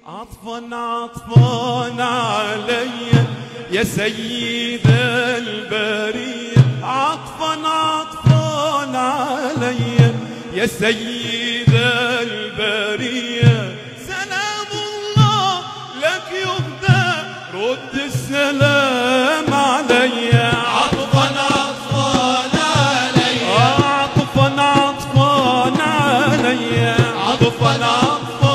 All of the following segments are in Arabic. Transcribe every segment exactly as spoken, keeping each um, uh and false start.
عطفا عطفا علي يا سيد البرية، عطفا عطفا علي يا سيد البرية، سلام الله لك يهدى رد السلام علي. عطفا عطفا علي، عطفا عطفا علي، عطفا عطفا علي،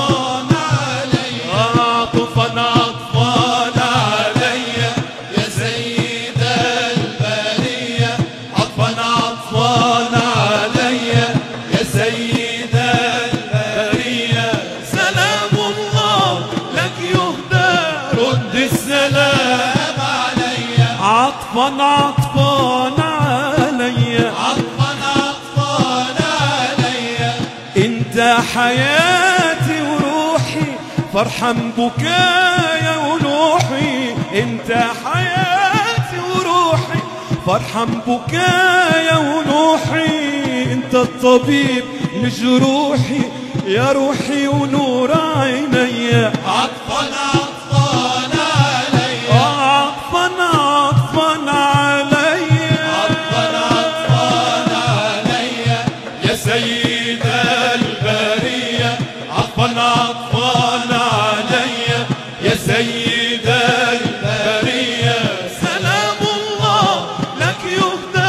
عطفا عطفا علي يا سيد البرية، عطفا عطفا علي يا سيد البرية، سلام الله لك يهدى رد السلام علي، عطفا عطفا علي، عطفا عطفا علي، انت حياتي وروحي فرحان بكايا ونوحي، انت حياتي وروحي فرحان بكايا ونوحي، انت الطبيب لجروحي يا روحي ونور عيني. عطفا عطفا علي، عطفا عطفا علي، عطفا عطفا علي، يا سيد البرية، عطفا عطفا علي يا سيد البرية، سلام الله لك يهدى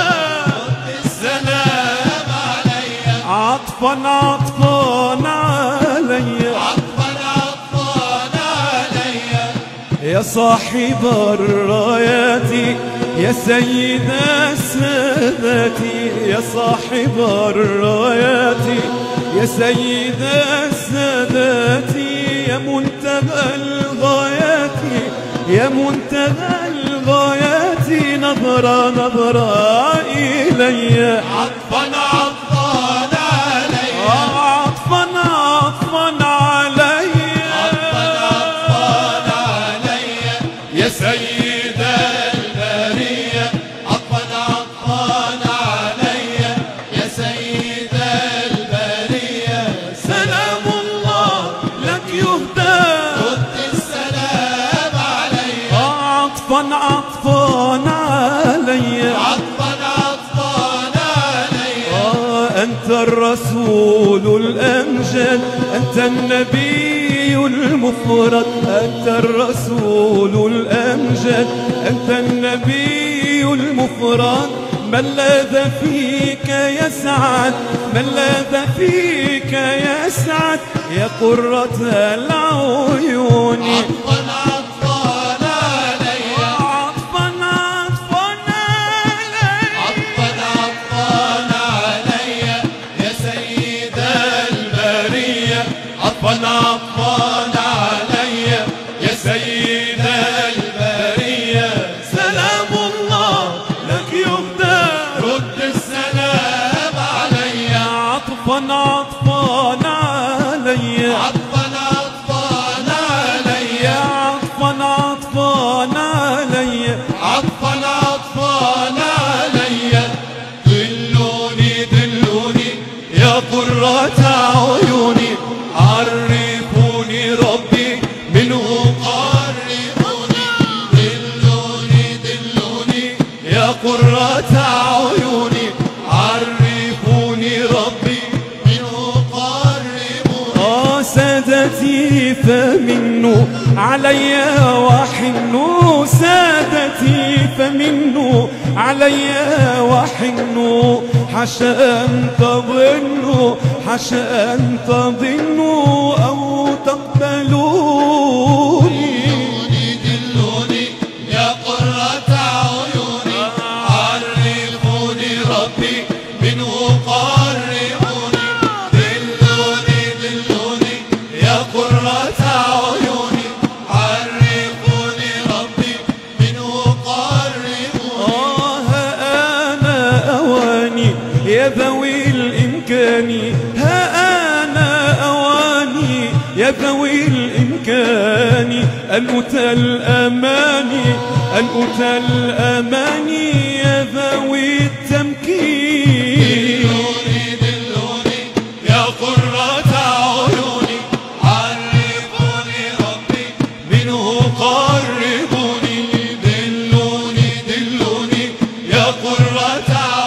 السلام علي، عطفا عطفا علي، عطفا عطفا علي، يا صاحب الرايات يا سيد السادات، يا صاحب الرايات يا سيد السادات، يا منتهى الغايات يا منتهى الغايات، نظرة نظرة إلي. عطفا عطفا علي، عطفا عطفا علي، عطفا عطفا علي، يا سيد البرية، عطفا عطفا علي، يا سيد البرية، سلام الله لك يهدى رد السلام علي، عطفا عطفا علي، عطفا عطفا علي، آه أنت الرسول الأمجد، أنت النبي المفرد، أنت الرسول الأمجد، أنت النبي المفرد، من لاذ فيك يسعد، من لاذ فيك يسعد، يا قرة العيون. عطفا عطفا علي، عطفا عطفا علي، عطفا عطفا علي، يا سيد البرية، عطفا عطفا علي يا سيد البرية، سلام الله لك يهدى رد السلام علي، عطفا عطفا علي، عطفا عطفا علي، عطفا عطفا علي، عطفا عطفا علي، دلوني دلوني يا قرة عيوني، عرفوني ربي منه قربوني، دلوني دلوني يا قرة عيوني، عرفوني ربي منه قربوني، آه سادتي فمنه علي وحنوا، سادتي فمنه علي وحنوا، حشا أن تظنوا، حشا أن تظنوا أو تقبلوني. دلوني دلوني يا قرة عيوني، عرفوني ربي منه قربوني، دلوني دلوني يا قرة عيوني، عرفوني ربي منه قربوني، آه أنا أواني يا ذوي الإمكان، ها أنا أواني يا ذوي الإمكان، أن أتى الأماني، أن أتى الأماني يا ذوي التمكين. دلوني دلوني يا قرة عيوني، عرفوني ربي قرة